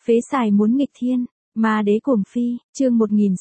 Phế xài muốn nghịch thiên, ma đế cuồng phi, chương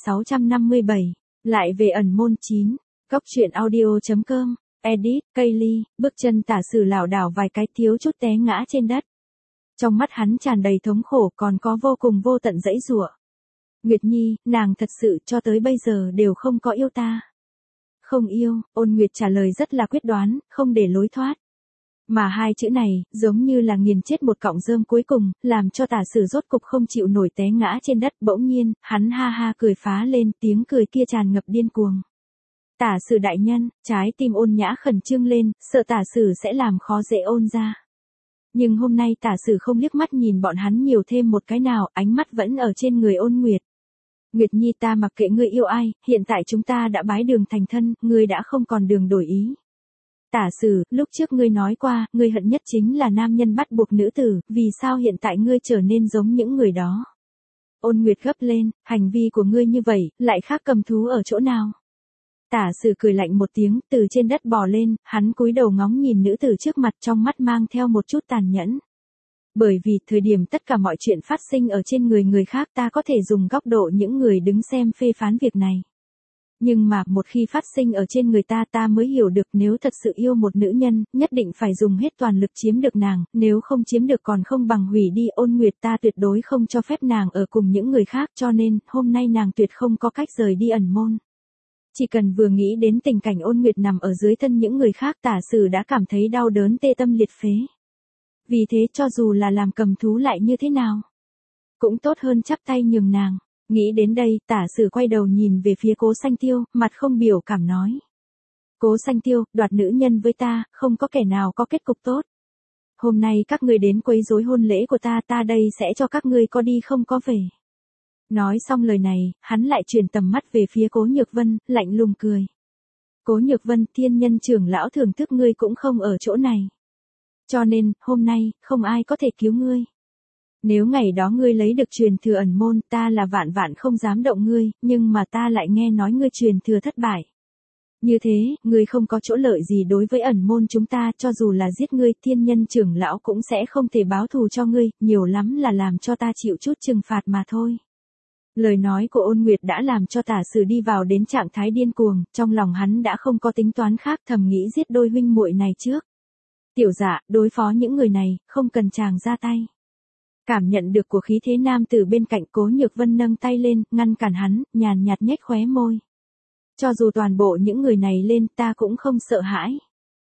1657, lại về ẩn môn 9, góc truyện audio.com, edit, Kaylee, bước chân tả sử lảo đảo vài cái thiếu chút té ngã trên đất. Trong mắt hắn tràn đầy thống khổ còn có vô cùng vô tận dãy giụa. Nguyệt Nhi, nàng thật sự cho tới bây giờ đều không có yêu ta. Không yêu, Ôn Nguyệt trả lời rất là quyết đoán, không để lối thoát. Mà hai chữ này, giống như là nghiền chết một cọng rơm cuối cùng, làm cho tả sử rốt cục không chịu nổi té ngã trên đất. Bỗng nhiên, hắn ha ha cười phá lên, tiếng cười kia tràn ngập điên cuồng. Tả sử đại nhân, trái tim Ôn Nhã khẩn trương lên, sợ tả sử sẽ làm khó dễ Ôn ra. Nhưng hôm nay tả sử không liếc mắt nhìn bọn hắn nhiều thêm một cái nào, ánh mắt vẫn ở trên người Ôn Nguyệt. Nguyệt Nhi, ta mặc kệ ngươi yêu ai, hiện tại chúng ta đã bái đường thành thân, ngươi đã không còn đường đổi ý. Tả sử, lúc trước ngươi nói qua, ngươi hận nhất chính là nam nhân bắt buộc nữ tử, vì sao hiện tại ngươi trở nên giống những người đó? Ôn Nguyệt gấp lên, hành vi của ngươi như vậy, lại khác cầm thú ở chỗ nào? Tả sử cười lạnh một tiếng, từ trên đất bò lên, hắn cúi đầu ngóng nhìn nữ tử trước mặt, trong mắt mang theo một chút tàn nhẫn. Bởi vì thời điểm tất cả mọi chuyện phát sinh ở trên người khác, ta có thể dùng góc độ những người đứng xem phê phán việc này. Nhưng mà một khi phát sinh ở trên người ta, ta mới hiểu được nếu thật sự yêu một nữ nhân, nhất định phải dùng hết toàn lực chiếm được nàng, nếu không chiếm được còn không bằng hủy đi. Ôn Nguyệt, ta tuyệt đối không cho phép nàng ở cùng những người khác, cho nên, hôm nay nàng tuyệt không có cách rời đi ẩn môn. Chỉ cần vừa nghĩ đến tình cảnh Ôn Nguyệt nằm ở dưới thân những người khác, tả sử đã cảm thấy đau đớn tê tâm liệt phế. Vì thế cho dù là làm cầm thú lại như thế nào, cũng tốt hơn chắp tay nhường nàng. Nghĩ đến đây, tả sử quay đầu nhìn về phía Cố Sanh Tiêu, mặt không biểu cảm nói. Cố Sanh Tiêu, đoạt nữ nhân với ta, không có kẻ nào có kết cục tốt. Hôm nay các ngươi đến quấy rối hôn lễ của ta, ta đây sẽ cho các ngươi có đi không có về. Nói xong lời này, hắn lại chuyển tầm mắt về phía Cố Nhược Vân, lạnh lùng cười. Cố Nhược Vân, thiên nhân trưởng lão thưởng thức ngươi cũng không ở chỗ này. Cho nên, hôm nay, không ai có thể cứu ngươi. Nếu ngày đó ngươi lấy được truyền thừa ẩn môn, ta là vạn vạn không dám động ngươi, nhưng mà ta lại nghe nói ngươi truyền thừa thất bại. Như thế, ngươi không có chỗ lợi gì đối với ẩn môn chúng ta, cho dù là giết ngươi, thiên nhân trưởng lão cũng sẽ không thể báo thù cho ngươi, nhiều lắm là làm cho ta chịu chút trừng phạt mà thôi. Lời nói của Ôn Nguyệt đã làm cho tả sử đi vào đến trạng thái điên cuồng, trong lòng hắn đã không có tính toán khác, thầm nghĩ giết đôi huynh muội này trước. Tiểu Dạ, đối phó những người này, không cần chàng ra tay. Cảm nhận được của khí thế nam từ bên cạnh, Cố Nhược Vân nâng tay lên, ngăn cản hắn, nhàn nhạt nhếch khóe môi. Cho dù toàn bộ những người này lên, ta cũng không sợ hãi.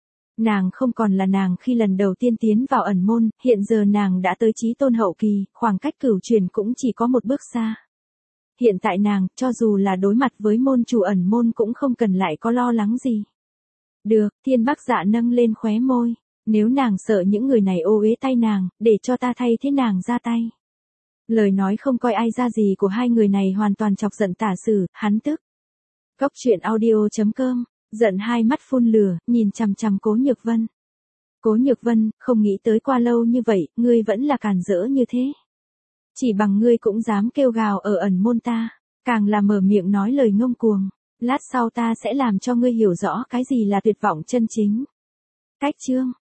Nàng không còn là nàng khi lần đầu tiên tiến vào ẩn môn, hiện giờ nàng đã tới chí tôn hậu kỳ, khoảng cách cửu truyền cũng chỉ có một bước xa. Hiện tại nàng, cho dù là đối mặt với môn chủ ẩn môn cũng không cần lại có lo lắng gì. Được, Thiên Bắc Dạ nâng lên khóe môi. Nếu nàng sợ những người này ô uế tay nàng, để cho ta thay thế nàng ra tay. Lời nói không coi ai ra gì của hai người này hoàn toàn chọc giận tả sử, hắn tức. Góc truyện audio.com, giận hai mắt phun lửa, nhìn chằm chằm Cố Nhược Vân. Cố Nhược Vân, không nghĩ tới qua lâu như vậy, ngươi vẫn là càn rỡ như thế. Chỉ bằng ngươi cũng dám kêu gào ở ẩn môn ta, càng là mở miệng nói lời ngông cuồng. Lát sau ta sẽ làm cho ngươi hiểu rõ cái gì là tuyệt vọng chân chính. Cách chương.